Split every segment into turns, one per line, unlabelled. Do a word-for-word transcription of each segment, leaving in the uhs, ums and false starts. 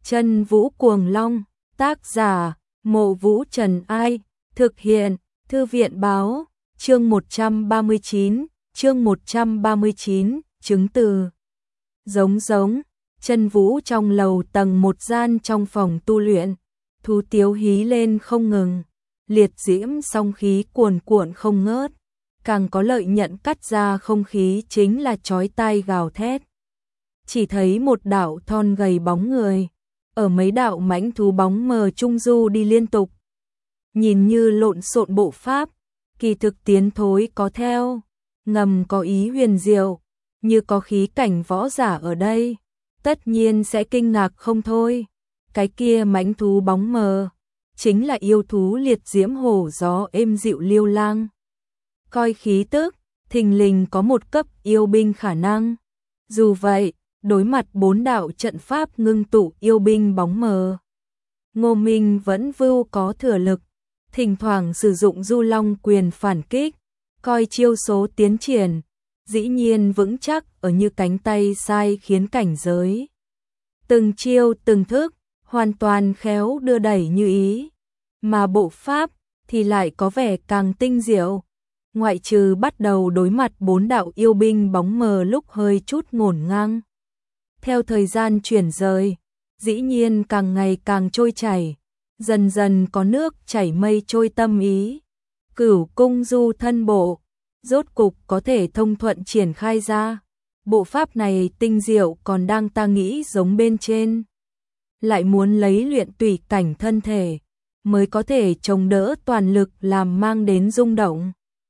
Chân Vũ Cuồng Long, tác giả, Mộ Vũ Trần Ai, thực hiện, Thư viện báo, chương một trăm ba mươi chín, chương một trăm ba mươi chín, chứng từ. Giống giống, Chân Vũ trong lầu tầng một gian trong phòng tu luyện, thú tiếu hí lên không ngừng, liệt diễm song khí cuồn cuộn không ngớt, càng có lợi nhận cắt ra không khí chính là chói tai gào thét. Chỉ thấy một đạo thon gầy bóng người, ở mấy đạo mãnh thú bóng mờ trung du đi liên tục. Nhìn như lộn xộn bộ pháp, kỳ thực tiến thối có theo, ngầm có ý huyền diệu, như có khí cảnh võ giả ở đây, tất nhiên sẽ kinh ngạc không thôi. Cái kia mãnh thú bóng mờ, chính là yêu thú liệt diễm hổ gió êm dịu Liêu Lang. Coi khí tức, thình lình có một cấp yêu binh khả năng. Dù vậy, đối mặt bốn đạo trận pháp ngưng tụ yêu binh bóng mờ, Ngô Minh vẫn vưu có thừa lực, thỉnh thoảng sử dụng du long quyền phản kích, coi chiêu số tiến triển, dĩ nhiên vững chắc ở như cánh tay sai khiến cảnh giới. Từng chiêu từng thức, hoàn toàn khéo đưa đẩy như ý, mà bộ pháp thì lại có vẻ càng tinh diệu. Ngoại trừ bắt đầu đối mặt bốn đạo yêu binh bóng mờ lúc hơi chút ngổn ngang. Theo thời gian chuyển rời, dĩ nhiên càng ngày càng trôi chảy, dần dần có nước chảy mây trôi tâm ý. Cửu cung du thân bộ, rốt cục có thể thông thuận triển khai ra. Bộ pháp này tinh diệu còn đang ta nghĩ giống bên trên. Lại muốn lấy luyện tùy cảnh thân thể, mới có thể chống đỡ toàn lực làm mang đến rung động.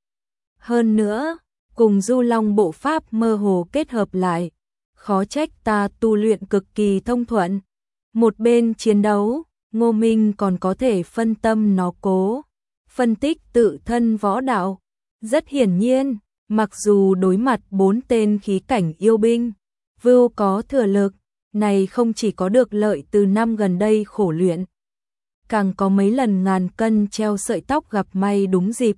Hơn nữa, cùng du long bộ pháp mơ hồ kết hợp lại, khó trách ta tu luyện cực kỳ thông thuận. Một bên chiến đấu, Ngô Minh còn có thể phân tâm nó cố, phân tích tự thân võ đạo. Rất hiển nhiên, mặc dù đối mặt bốn tên khí cảnh yêu binh, vưu có thừa lực, này không chỉ có được lợi từ năm gần đây khổ luyện, càng có mấy lần ngàn cân treo sợi tóc gặp may đúng dịp,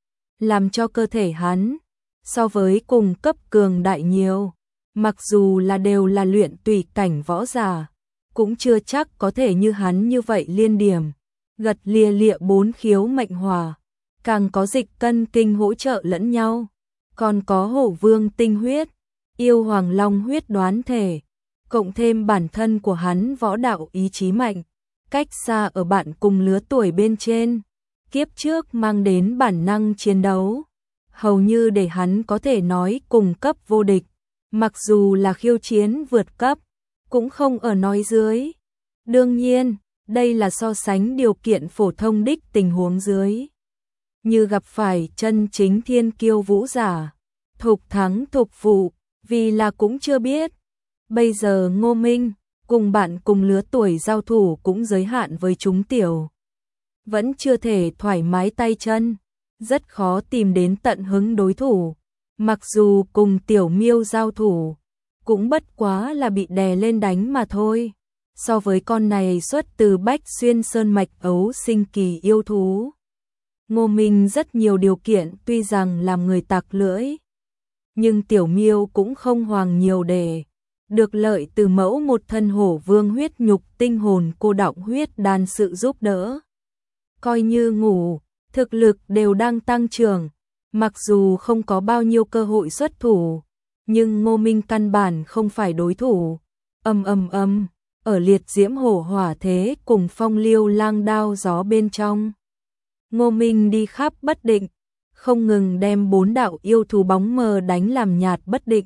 làm cho cơ thể hắn so với cùng cấp cường đại nhiều. Mặc dù là đều là luyện tùy cảnh võ giả, cũng chưa chắc có thể như hắn như vậy liên điểm, gật lia lịa bốn khiếu mệnh hòa, càng có dịch cân kinh hỗ trợ lẫn nhau, còn có hổ vương tinh huyết, yêu hoàng long huyết đoán thể, cộng thêm bản thân của hắn võ đạo ý chí mạnh, cách xa ở bạn cùng lứa tuổi bên trên, kiếp trước mang đến bản năng chiến đấu, hầu như để hắn có thể nói cùng cấp vô địch. Mặc dù là khiêu chiến vượt cấp, cũng không ở nói dưới. Đương nhiên, đây là so sánh điều kiện phổ thông đích tình huống dưới. Như gặp phải chân chính thiên kiêu vũ giả, thục thắng thục phụ, vì là cũng chưa biết. Bây giờ Ngô Minh, cùng bạn cùng lứa tuổi giao thủ cũng giới hạn với chúng tiểu. Vẫn chưa thể thoải mái tay chân, rất khó tìm đến tận hứng đối thủ. Mặc dù cùng tiểu miêu giao thủ, cũng bất quá là bị đè lên đánh mà thôi. So với con này xuất từ Bách Xuyên Sơn Mạch ấu sinh kỳ yêu thú, Ngô Minh rất nhiều điều kiện tuy rằng làm người tặc lưỡi, nhưng tiểu miêu cũng không hoàng nhiều đề. Được lợi từ mẫu một thân hổ vương huyết nhục tinh hồn cô đọng huyết đan sự giúp đỡ. Coi như ngủ, thực lực đều đang tăng trưởng. Mặc dù không có bao nhiêu cơ hội xuất thủ, nhưng Ngô Minh căn bản không phải đối thủ. Ầm ầm ầm, ở liệt diễm hổ hỏa thế cùng phong liêu lang đao gió bên trong, Ngô Minh đi khắp bất định, không ngừng đem bốn đạo yêu thú bóng mờ đánh làm nhạt bất định,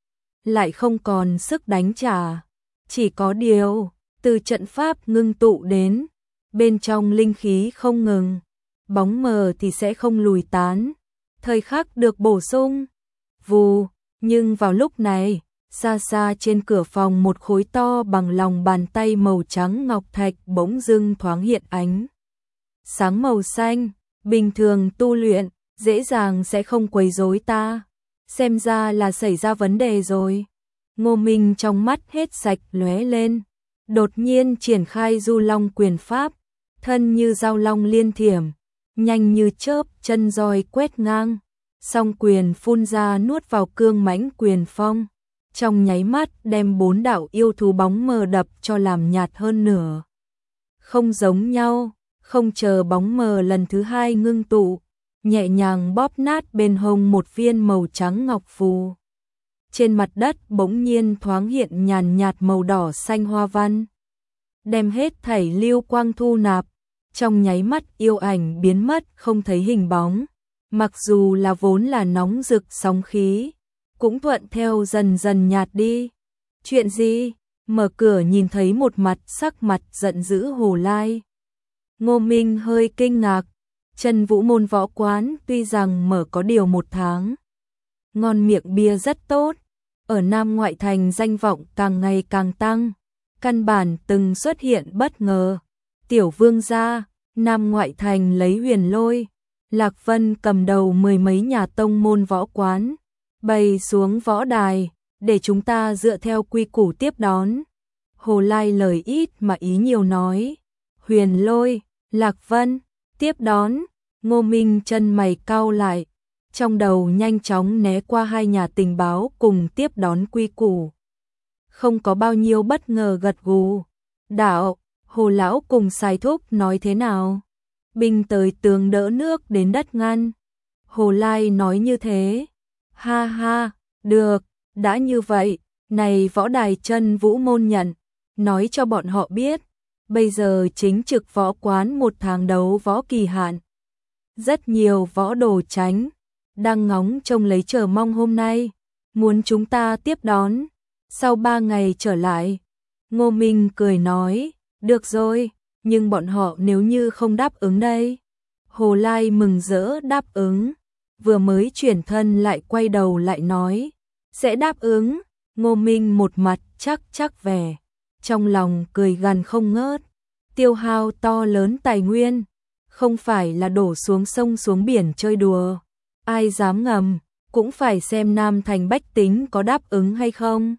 lại không còn sức đánh trả. Chỉ có điều, từ trận pháp ngưng tụ đến, bên trong linh khí không ngừng, bóng mờ thì sẽ không lùi tán. Thời khắc được bổ sung, vù, nhưng vào lúc này, xa xa trên cửa phòng một khối to bằng lòng bàn tay màu trắng ngọc thạch bỗng dưng thoáng hiện ánh sáng màu xanh. Bình thường tu luyện, dễ dàng sẽ không quấy rối ta, xem ra là xảy ra vấn đề rồi. Ngô Minh trong mắt hết sạch lóe lên, đột nhiên triển khai du long quyền pháp, thân như dao long liên thiểm, nhanh như chớp, chân roi quét ngang, song quyền phun ra nuốt vào cương mãnh quyền phong, trong nháy mắt đem bốn đạo yêu thú bóng mờ đập cho làm nhạt hơn nửa. Không giống nhau, không chờ bóng mờ lần thứ hai ngưng tụ, nhẹ nhàng bóp nát bên hông một viên màu trắng ngọc phù. Trên mặt đất bỗng nhiên thoáng hiện nhàn nhạt màu đỏ xanh hoa văn, đem hết thảy lưu quang thu nạp, trong nháy mắt yêu ảnh biến mất không thấy hình bóng, mặc dù là vốn là nóng rực sóng khí, cũng thuận theo dần dần nhạt đi. Chuyện gì? Mở cửa nhìn thấy một mặt sắc mặt giận dữ Hồ Lai. Ngô Minh hơi kinh ngạc, Chân Vũ môn võ quán tuy rằng mở có điều một tháng, ngon miệng bia rất tốt, ở Nam ngoại thành danh vọng càng ngày càng tăng, căn bản từng xuất hiện bất ngờ. Tiểu vương gia, Nam ngoại thành lấy Huyền Lôi, Lạc Vân cầm đầu mười mấy nhà tông môn võ quán, bày xuống võ đài, để chúng ta dựa theo quy củ tiếp đón. Hồ Lai lời ít mà ý nhiều nói. Huyền Lôi, Lạc Vân, tiếp đón. Ngô Minh chân mày cau lại, trong đầu nhanh chóng né qua hai nhà tình báo cùng tiếp đón quy củ. Không có bao nhiêu bất ngờ gật gù. Đạo, Hồ lão cùng Sai Thúc nói thế nào? Binh tới tường đỡ nước đến đất ngăn. Hồ Lai nói như thế. Ha ha, được, đã như vậy, này võ đài Chân Vũ môn nhận, nói cho bọn họ biết, bây giờ chính trực võ quán một tháng đấu võ kỳ hạn. Rất nhiều võ đồ tránh, đang ngóng trông lấy chờ mong hôm nay, muốn chúng ta tiếp đón, sau ba ngày trở lại. Ngô Minh cười nói, được rồi, nhưng bọn họ nếu như không đáp ứng đây. Hồ Lai mừng rỡ đáp ứng, vừa mới chuyển thân lại quay đầu lại nói, sẽ đáp ứng. Ngô Minh một mặt chắc chắc vẻ, trong lòng cười gằn không ngớt, tiêu hao to lớn tài nguyên, không phải là đổ xuống sông xuống biển chơi đùa, ai dám ngầm, cũng phải xem Nam thành bách tính có đáp ứng hay không.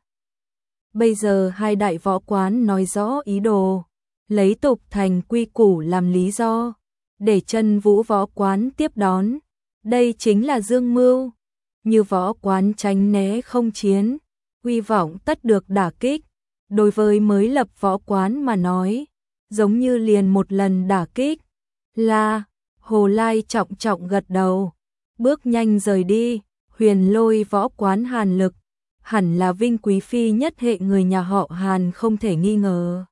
Bây giờ hai đại võ quán nói rõ ý đồ, lấy tục thành quy củ làm lý do, để Chân Vũ võ quán tiếp đón, đây chính là dương mưu. Như võ quán tránh né không chiến, uy vọng tất được đả kích, đối với mới lập võ quán mà nói, giống như liền một lần đả kích. Là, Hồ Lai trọng trọng gật đầu, bước nhanh rời đi. Huyền Lôi võ quán Hàn Lực, hẳn là vinh quý phi nhất hệ người nhà họ Hàn không thể nghi ngờ.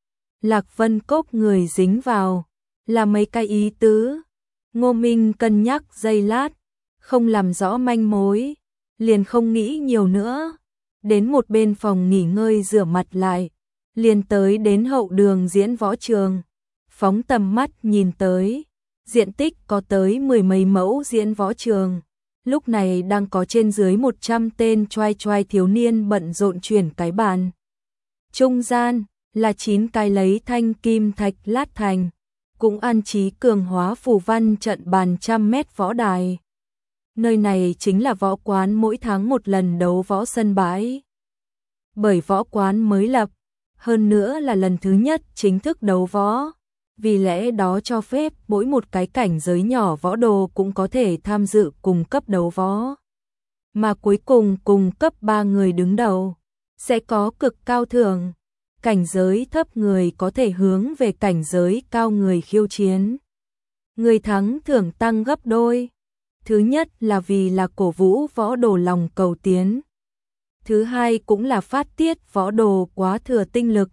Lạc Vân Cốc người dính vào, là mấy cái ý tứ. Ngô Minh cân nhắc giây lát, không làm rõ manh mối, liền không nghĩ nhiều nữa, đến một bên phòng nghỉ ngơi rửa mặt lại, liền tới đến hậu đường diễn võ trường, phóng tầm mắt nhìn tới, diện tích có tới mười mấy mẫu diễn võ trường, lúc này đang có trên dưới một trăm tên choai choai thiếu niên bận rộn chuyển cái bàn. Trung gian là chín cái lấy thanh kim thạch lát thành, cũng an trí cường hóa phù văn trận bàn trăm mét võ đài. Nơi này chính là võ quán mỗi tháng một lần đấu võ sân bãi. Bởi võ quán mới lập, hơn nữa là lần thứ nhất chính thức đấu võ, vì lẽ đó cho phép mỗi một cái cảnh giới nhỏ võ đồ cũng có thể tham dự cùng cấp đấu võ. Mà cuối cùng cùng cấp ba người đứng đầu, sẽ có cực cao thưởng. Cảnh giới thấp người có thể hướng về cảnh giới cao người khiêu chiến. Người thắng thưởng tăng gấp đôi. Thứ nhất là vì là cổ vũ võ đồ lòng cầu tiến. Thứ hai cũng là phát tiết võ đồ quá thừa tinh lực,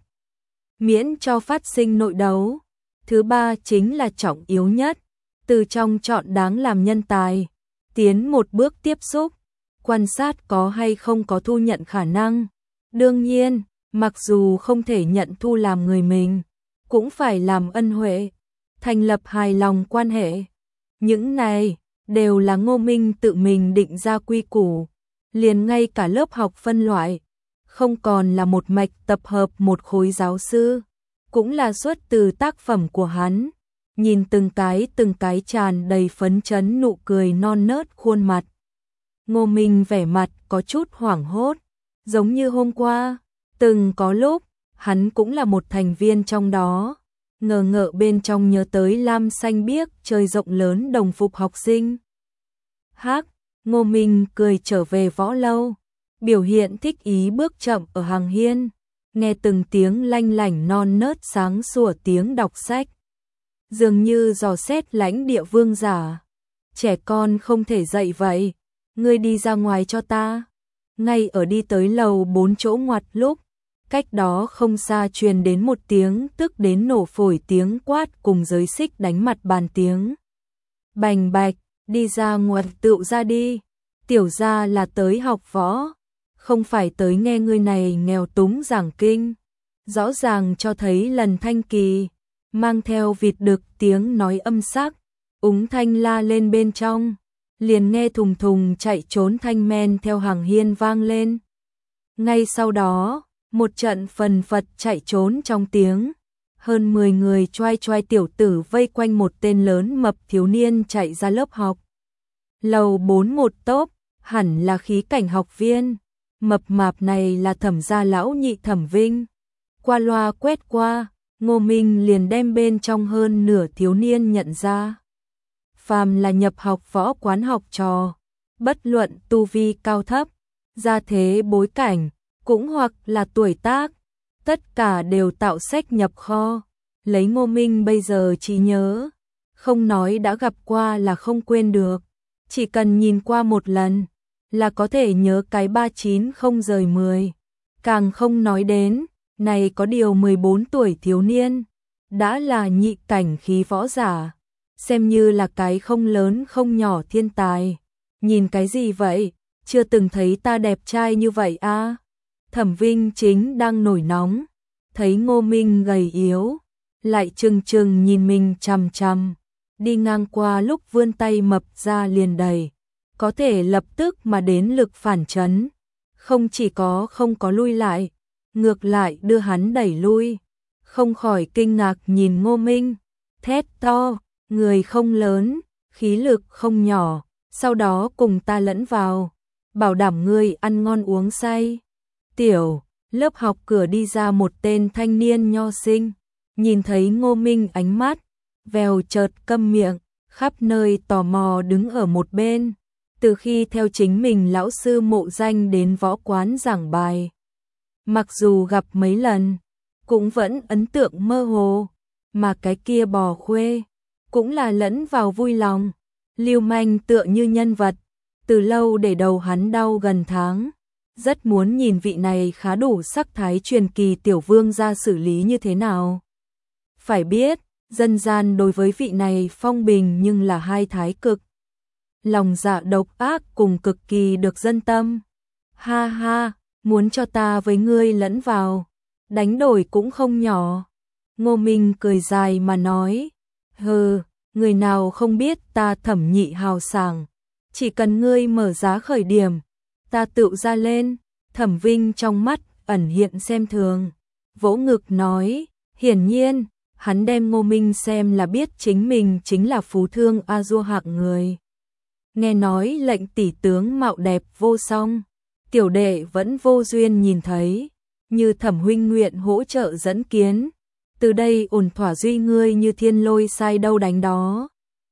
miễn cho phát sinh nội đấu. Thứ ba chính là trọng yếu nhất, từ trong chọn đáng làm nhân tài, tiến một bước tiếp xúc, quan sát có hay không có thu nhận khả năng. Đương nhiên, mặc dù không thể nhận thu làm người mình, cũng phải làm ân huệ, thành lập hài lòng quan hệ. Những này đều là Ngô Minh tự mình định ra quy củ, liền ngay cả lớp học phân loại, không còn là một mạch tập hợp một khối giáo sư, cũng là xuất từ tác phẩm của hắn. Nhìn từng cái từng cái tràn đầy phấn chấn nụ cười non nớt khuôn mặt, Ngô Minh vẻ mặt có chút hoảng hốt, giống như hôm qua, từng có lúc, hắn cũng là một thành viên trong đó, ngờ ngợ bên trong nhớ tới lam xanh biếc trời rộng lớn đồng phục học sinh. Hắc, Ngô Minh cười trở về võ lâu, biểu hiện thích ý bước chậm ở hàng hiên, nghe từng tiếng lanh lảnh non nớt sáng sủa tiếng đọc sách. Dường như dò xét lãnh địa vương giả. Trẻ con không thể dậy vậy, ngươi đi ra ngoài cho ta. Ngay ở đi tới lầu bốn chỗ ngoặt lúc, cách đó không xa truyền đến một tiếng tức đến nổ phổi tiếng quát cùng giới xích đánh mặt bàn tiếng. Bành bạch, đi ra ngoặt tựu ra đi, tiểu gia là tới học võ, không phải tới nghe người này nghèo túng giảng kinh. Rõ ràng cho thấy lần thanh kỳ, mang theo vịt đực tiếng nói âm sắc, úng thanh la lên bên trong, liền nghe thùng thùng chạy trốn thanh men theo hàng hiên vang lên. Ngay sau đó, một trận phần phật chạy trốn trong tiếng, hơn mười người choai choai tiểu tử vây quanh một tên lớn mập thiếu niên chạy ra lớp học. Lầu bốn một tốp, hẳn là khí cảnh học viên, mập mạp này là Thẩm gia lão nhị Thẩm Vinh. Qua loa quét qua, Ngô Minh liền đem bên trong hơn nửa thiếu niên nhận ra. Phàm là nhập học võ quán học trò, bất luận tu vi cao thấp, gia thế bối cảnh, cũng hoặc là tuổi tác, tất cả đều tạo sách nhập kho. Lấy Ngô Minh bây giờ chỉ nhớ, không nói đã gặp qua là không quên được, chỉ cần nhìn qua một lần là có thể nhớ cái ba chín không rời mười. Càng không nói đến, này có điều mười bốn tuổi thiếu niên, đã là nhị cảnh khí võ giả, xem như là cái không lớn không nhỏ thiên tài. Nhìn cái gì vậy, chưa từng thấy ta đẹp trai như vậy a. À? Thẩm Vinh chính đang nổi nóng, thấy Ngô Minh gầy yếu, lại trừng trừng nhìn mình chằm chằm, đi ngang qua lúc vươn tay mập ra liền đẩy, có thể lập tức mà đến lực phản chấn, không chỉ có không có lui lại, ngược lại đưa hắn đẩy lui, không khỏi kinh ngạc nhìn Ngô Minh, thét to, người không lớn, khí lực không nhỏ, sau đó cùng ta lẫn vào, bảo đảm ngươi ăn ngon uống say. Tiểu, lớp học cửa đi ra một tên thanh niên nho sinh, nhìn thấy Ngô Minh ánh mắt, vèo chợt câm miệng, khắp nơi tò mò đứng ở một bên, từ khi theo chính mình lão sư Mộ Danh đến võ quán giảng bài. Mặc dù gặp mấy lần, cũng vẫn ấn tượng mơ hồ, mà cái kia bò khuê, cũng là lẫn vào vui lòng, lưu manh tựa như nhân vật, từ lâu để đầu hắn đau gần tháng. Rất muốn nhìn vị này khá đủ sắc thái truyền kỳ tiểu vương ra xử lý như thế nào. Phải biết, dân gian đối với vị này phong bình nhưng là hai thái cực. Lòng dạ độc ác cùng cực kỳ được dân tâm. Ha ha, muốn cho ta với ngươi lẫn vào, đánh đổi cũng không nhỏ. Ngô Minh cười dài mà nói, hừ, người nào không biết ta Thẩm nhị hào sảng, chỉ cần ngươi mở giá khởi điểm, ta tự ra lên. Thẩm Vinh trong mắt ẩn hiện xem thường, vỗ ngực nói, hiển nhiên, hắn đem Ngô Minh xem là biết chính mình chính là phú thương a dua hạng người. Nghe nói lệnh tỷ tướng mạo đẹp vô song, tiểu đệ vẫn vô duyên nhìn thấy, như Thẩm huynh nguyện hỗ trợ dẫn kiến, từ đây ổn thỏa duy ngươi như thiên lôi sai đâu đánh đó.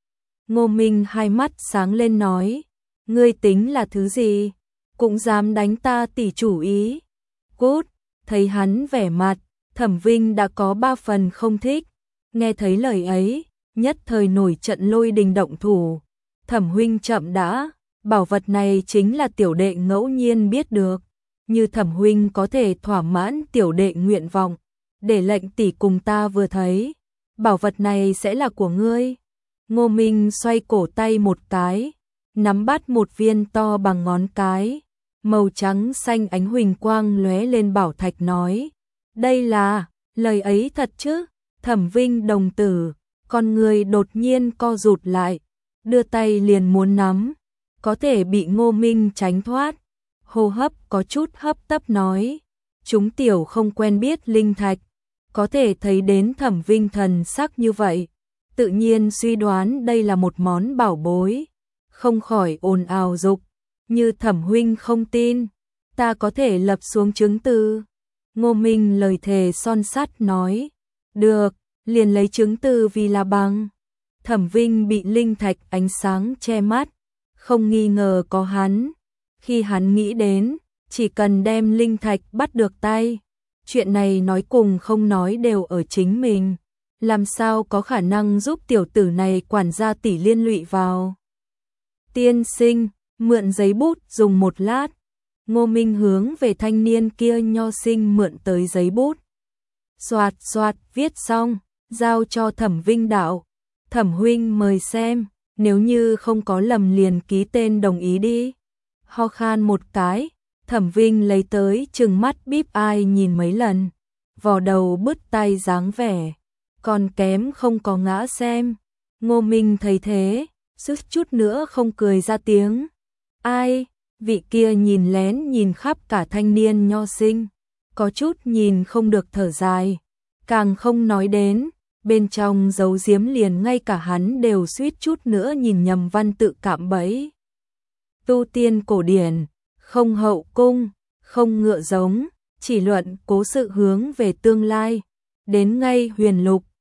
Ngô Minh hai mắt sáng lên nói, ngươi tính là thứ gì? Cũng dám đánh ta tỷ chủ ý. Cút, thấy hắn vẻ mặt, Thẩm Vinh đã có ba phần không thích. Nghe thấy lời ấy, nhất thời nổi trận lôi đình động thủ. Thẩm huynh chậm đã, bảo vật này chính là tiểu đệ ngẫu nhiên biết được. Như Thẩm huynh có thể thỏa mãn tiểu đệ nguyện vọng, để lệnh tỷ cùng ta vừa thấy, bảo vật này sẽ là của ngươi. Ngô Minh xoay cổ tay một cái, nắm bắt một viên to bằng ngón cái, màu trắng xanh ánh huỳnh quang lóe lên bảo thạch nói, đây là, lời ấy thật chứ? Thẩm Vinh đồng tử, con người đột nhiên co rụt lại, đưa tay liền muốn nắm, có thể bị Ngô Minh tránh thoát, hô hấp có chút hấp tấp nói, chúng tiểu không quen biết linh thạch, có thể thấy đến Thẩm Vinh thần sắc như vậy, tự nhiên suy đoán đây là một món bảo bối, không khỏi ồn ào dục, như Thẩm huynh không tin, ta có thể lập xuống chứng từ. Ngô Minh lời thề son sắt nói, được, liền lấy chứng từ vì là bằng. Thẩm Vinh bị linh thạch ánh sáng che mắt, không nghi ngờ có hắn, khi hắn nghĩ đến, chỉ cần đem linh thạch bắt được tay. Chuyện này nói cùng không nói đều ở chính mình, làm sao có khả năng giúp tiểu tử này quản gia tỷ liên lụy vào. Tiên sinh, mượn giấy bút dùng một lát. Ngô Minh hướng về thanh niên kia nho sinh mượn tới giấy bút. Soạt soạt viết xong, giao cho Thẩm Vinh đạo. Thẩm huynh mời xem, nếu như không có lầm liền ký tên đồng ý đi. Ho khan một cái, Thẩm Vinh lấy tới trừng mắt bíp ai nhìn mấy lần. Vò đầu bứt tay dáng vẻ, còn kém không có ngã xem. Ngô Minh thấy thế, sức chút nữa không cười ra tiếng. Ai, vị kia nhìn lén nhìn khắp cả thanh niên nho sinh, có chút nhìn không được thở dài, càng không nói đến, bên trong giấu giếm liền ngay cả hắn đều suýt chút nữa nhìn nhầm văn tự cạm bẫy. Tu tiên cổ điển, không hậu cung, không ngựa giống, chỉ luận cố sự hướng về tương lai, đến ngay huyền lục,